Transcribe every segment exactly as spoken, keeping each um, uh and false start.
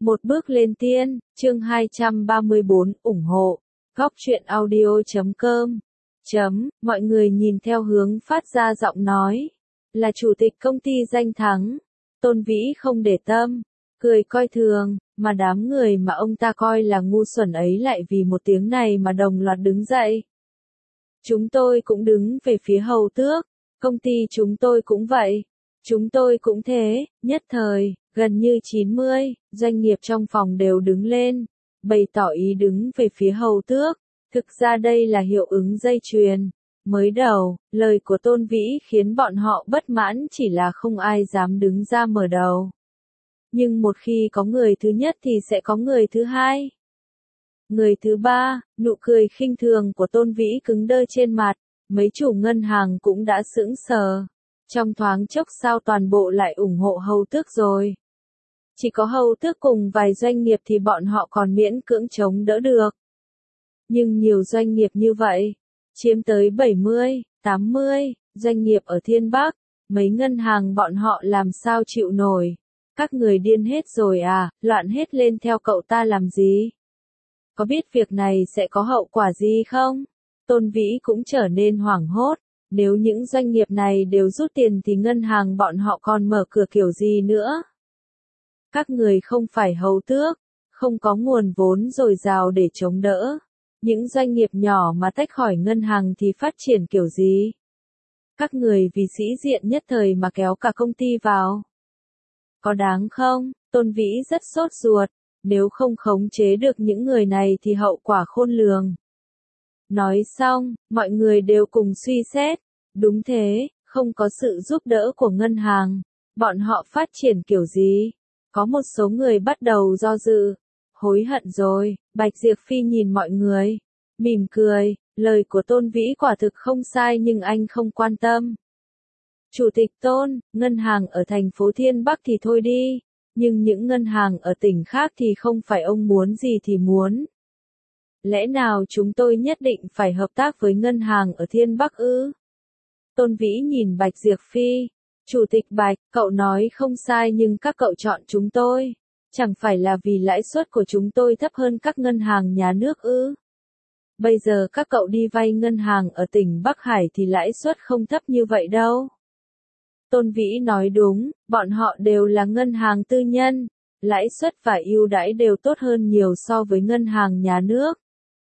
Một bước lên tiên, chương hai trăm ba mươi bốn, ủng hộ. Góc truyện audio chấm com. Chấm, mọi người nhìn theo hướng phát ra giọng nói. Là chủ tịch công ty danh thắng. Tôn Vĩ không để tâm, cười coi thường, mà đám người mà ông ta coi là ngu xuẩn ấy lại vì một tiếng này mà đồng loạt đứng dậy. Chúng tôi cũng đứng về phía hầu tước, công ty chúng tôi cũng vậy. Chúng tôi cũng thế, nhất thời, gần như chín mươi, doanh nghiệp trong phòng đều đứng lên, bày tỏ ý đứng về phía hầu tước. Thực ra đây là hiệu ứng dây chuyền. Mới đầu, lời của Tôn Vĩ khiến bọn họ bất mãn chỉ là không ai dám đứng ra mở đầu. Nhưng một khi có người thứ nhất thì sẽ có người thứ hai. Người thứ ba, nụ cười khinh thường của Tôn Vĩ cứng đơ trên mặt, mấy chủ ngân hàng cũng đã sững sờ. Trong thoáng chốc sao toàn bộ lại ủng hộ hầu tước rồi. Chỉ có hầu tước cùng vài doanh nghiệp thì bọn họ còn miễn cưỡng chống đỡ được. Nhưng nhiều doanh nghiệp như vậy, chiếm tới bảy mươi, tám mươi, doanh nghiệp ở Thiên Bắc, mấy ngân hàng bọn họ làm sao chịu nổi. Các người điên hết rồi à, loạn hết lên theo cậu ta làm gì? Có biết việc này sẽ có hậu quả gì không? Tôn Vĩ cũng trở nên hoảng hốt. Nếu những doanh nghiệp này đều rút tiền thì ngân hàng bọn họ còn mở cửa kiểu gì nữa? Các người không phải hầu tước, không có nguồn vốn dồi dào để chống đỡ. Những doanh nghiệp nhỏ mà tách khỏi ngân hàng thì phát triển kiểu gì? Các người vì sĩ diện nhất thời mà kéo cả công ty vào. Có đáng không? Tôn Vĩ rất sốt ruột, nếu không khống chế được những người này thì hậu quả khôn lường. Nói xong, mọi người đều cùng suy xét. Đúng thế, không có sự giúp đỡ của ngân hàng, bọn họ phát triển kiểu gì? Có một số người bắt đầu do dự, hối hận rồi. Bạch Diệp Phi nhìn mọi người, mỉm cười, lời của Tôn Vĩ quả thực không sai nhưng anh không quan tâm. Chủ tịch Tôn, ngân hàng ở thành phố Thiên Bắc thì thôi đi, nhưng những ngân hàng ở tỉnh khác thì không phải ông muốn gì thì muốn. Lẽ nào chúng tôi nhất định phải hợp tác với ngân hàng ở Thiên Bắc ư? Tôn Vĩ nhìn Bạch Diệp Phi, Chủ tịch Bạch, cậu nói không sai nhưng các cậu chọn chúng tôi, chẳng phải là vì lãi suất của chúng tôi thấp hơn các ngân hàng nhà nước ư? Bây giờ các cậu đi vay ngân hàng ở tỉnh Bắc Hải thì lãi suất không thấp như vậy đâu. Tôn Vĩ nói đúng, bọn họ đều là ngân hàng tư nhân, lãi suất và ưu đãi đều tốt hơn nhiều so với ngân hàng nhà nước.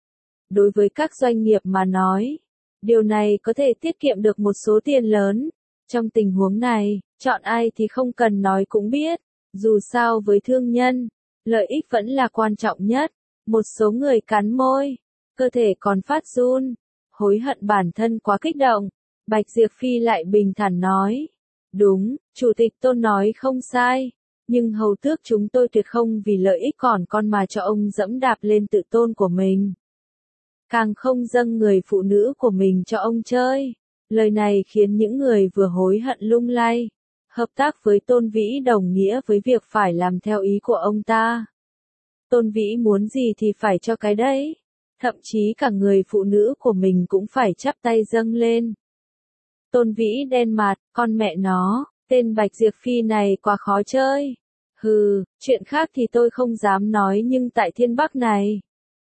Đối với các doanh nghiệp mà nói, điều này có thể tiết kiệm được một số tiền lớn. Trong tình huống này, chọn ai thì không cần nói cũng biết. Dù sao với thương nhân, lợi ích vẫn là quan trọng nhất. Một số người cắn môi, cơ thể còn phát run, hối hận bản thân quá kích động. Bạch Diệp Phi lại bình thản nói. Đúng, Chủ tịch Tôn nói không sai. Nhưng hầu tước chúng tôi tuyệt không vì lợi ích còn con mà cho ông dẫm đạp lên tự tôn của mình. Càng không dâng người phụ nữ của mình cho ông chơi. Lời này khiến những người vừa hối hận lung lay. Hợp tác với Tôn Vĩ đồng nghĩa với việc phải làm theo ý của ông ta. Tôn Vĩ muốn gì thì phải cho cái đấy. Thậm chí cả người phụ nữ của mình cũng phải chắp tay dâng lên. Tôn Vĩ đen mặt, con mẹ nó, tên Bạch Diệp Phi này quá khó chơi. Hừ, chuyện khác thì tôi không dám nói nhưng tại Thiên Bắc này.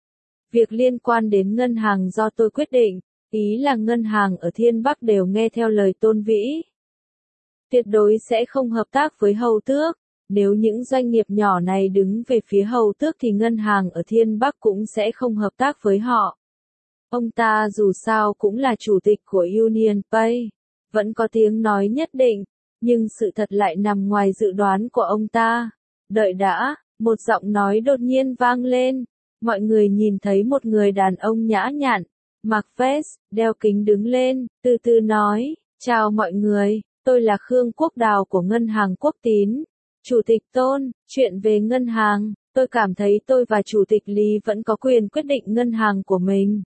Việc liên quan đến ngân hàng do tôi quyết định, ý là ngân hàng ở Thiên Bắc đều nghe theo lời Tôn Vĩ. Tuyệt đối sẽ không hợp tác với hầu tước, nếu những doanh nghiệp nhỏ này đứng về phía hầu tước thì ngân hàng ở Thiên Bắc cũng sẽ không hợp tác với họ. Ông ta dù sao cũng là chủ tịch của Union Pay, vẫn có tiếng nói nhất định, nhưng sự thật lại nằm ngoài dự đoán của ông ta. Đợi đã, một giọng nói đột nhiên vang lên. Mọi người nhìn thấy một người đàn ông nhã nhặn, mặc vest, đeo kính đứng lên, từ từ nói, chào mọi người, tôi là Khương Quốc Đào của Ngân hàng Quốc Tín. Chủ tịch Tôn, chuyện về ngân hàng, tôi cảm thấy tôi và Chủ tịch Lý vẫn có quyền quyết định ngân hàng của mình.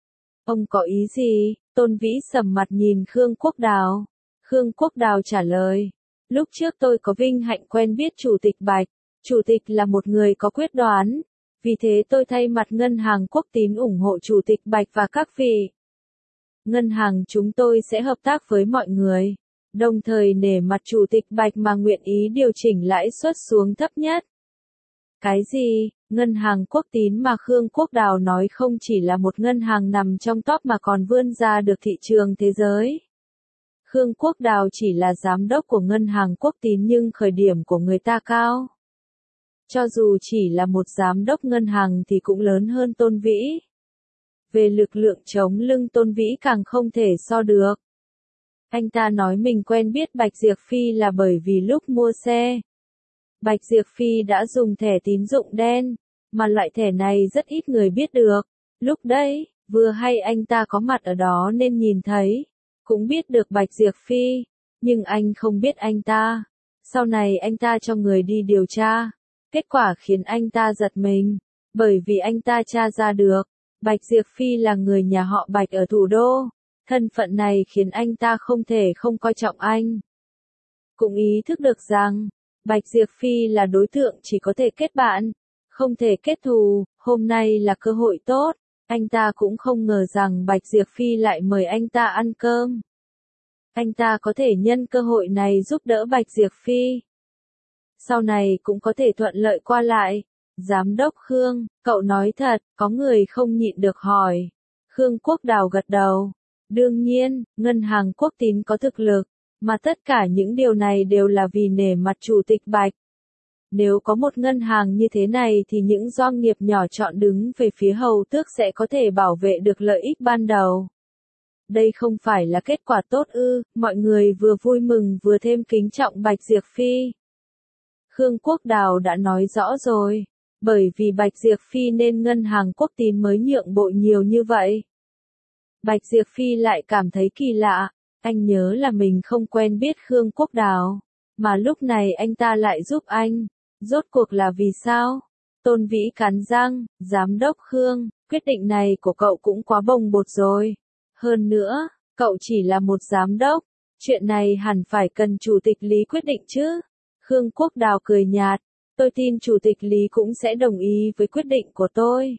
Ông có ý gì? Tôn Vĩ sầm mặt nhìn Khương Quốc Đào. Khương Quốc Đào trả lời, lúc trước tôi có vinh hạnh quen biết Chủ tịch Bạch, Chủ tịch là một người có quyết đoán. Vì thế tôi thay mặt Ngân hàng Quốc Tín ủng hộ Chủ tịch Bạch và các vị. Ngân hàng chúng tôi sẽ hợp tác với mọi người, đồng thời nể mặt Chủ tịch Bạch mà nguyện ý điều chỉnh lãi suất xuống thấp nhất. Cái gì? Ngân hàng Quốc Tín mà Khương Quốc Đào nói không chỉ là một ngân hàng nằm trong top mà còn vươn ra được thị trường thế giới. Khương Quốc Đào chỉ là giám đốc của ngân hàng Quốc Tín nhưng khởi điểm của người ta cao. Cho dù chỉ là một giám đốc ngân hàng thì cũng lớn hơn Tôn Vĩ. Về lực lượng chống lưng Tôn Vĩ càng không thể so được. Anh ta nói mình quen biết Bạch Diệp Phi là bởi vì lúc mua xe. Bạch Diệp Phi đã dùng thẻ tín dụng đen, mà loại thẻ này rất ít người biết được. Lúc đấy, vừa hay anh ta có mặt ở đó nên nhìn thấy, cũng biết được Bạch Diệp Phi, nhưng anh không biết anh ta. Sau này anh ta cho người đi điều tra, kết quả khiến anh ta giật mình, bởi vì anh ta tra ra được, Bạch Diệp Phi là người nhà họ Bạch ở thủ đô. Thân phận này khiến anh ta không thể không coi trọng anh. Cũng ý thức được rằng, Bạch Diệp Phi là đối tượng chỉ có thể kết bạn, không thể kết thù, hôm nay là cơ hội tốt, anh ta cũng không ngờ rằng Bạch Diệp Phi lại mời anh ta ăn cơm. Anh ta có thể nhân cơ hội này giúp đỡ Bạch Diệp Phi. Sau này cũng có thể thuận lợi qua lại. Giám đốc Khương, cậu nói thật, có người không nhịn được hỏi. Khương Quốc Đào gật đầu. Đương nhiên, ngân hàng Quốc Tín có thực lực, mà tất cả những điều này đều là vì nể mặt chủ tịch Bạch. Nếu có một ngân hàng như thế này thì những doanh nghiệp nhỏ chọn đứng về phía hầu tước sẽ có thể bảo vệ được lợi ích ban đầu. Đây không phải là kết quả tốt ư? Mọi người vừa vui mừng vừa thêm kính trọng Bạch Diệp Phi. Khương Quốc Đào đã nói rõ rồi, bởi vì Bạch Diệp Phi nên ngân hàng Quốc Tín mới nhượng bộ nhiều như vậy. Bạch Diệp Phi lại cảm thấy kỳ lạ, anh nhớ là mình không quen biết Khương Quốc Đào, mà lúc này anh ta lại giúp anh, rốt cuộc là vì sao? Tôn Vĩ cắn răng, giám đốc Khương, quyết định này của cậu cũng quá bồng bột rồi. Hơn nữa, cậu chỉ là một giám đốc, chuyện này hẳn phải cần chủ tịch Lý quyết định chứ. Khương Quốc Đào cười nhạt, tôi tin chủ tịch Lý cũng sẽ đồng ý với quyết định của tôi.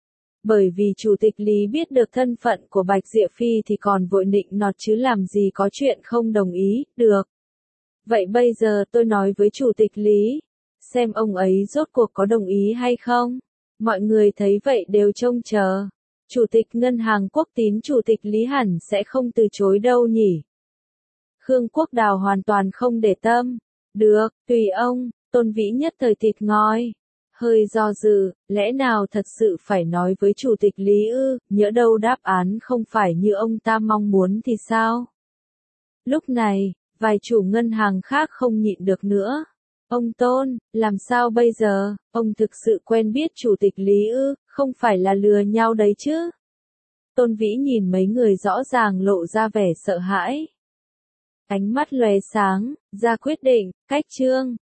Bởi vì chủ tịch Lý biết được thân phận của Bạch Diệp Phi thì còn vội nịnh nọt chứ làm gì có chuyện không đồng ý, được. Vậy bây giờ tôi nói với chủ tịch Lý, xem ông ấy rốt cuộc có đồng ý hay không. Mọi người thấy vậy đều trông chờ. Chủ tịch ngân hàng Quốc Tín chủ tịch Lý hẳn sẽ không từ chối đâu nhỉ. Khương Quốc Đào hoàn toàn không để tâm. Được, tùy ông, Tôn Vĩ nhất thời thịt ngói. Hơi do dự, lẽ nào thật sự phải nói với chủ tịch Lý ư, nhỡ đâu đáp án không phải như ông ta mong muốn thì sao? Lúc này, vài chủ ngân hàng khác không nhịn được nữa. Ông Tôn, làm sao bây giờ, ông thực sự quen biết chủ tịch Lý ư, không phải là lừa nhau đấy chứ? Tôn Vĩ nhìn mấy người rõ ràng lộ ra vẻ sợ hãi. Ánh mắt lóe sáng, ra quyết định, cách chương.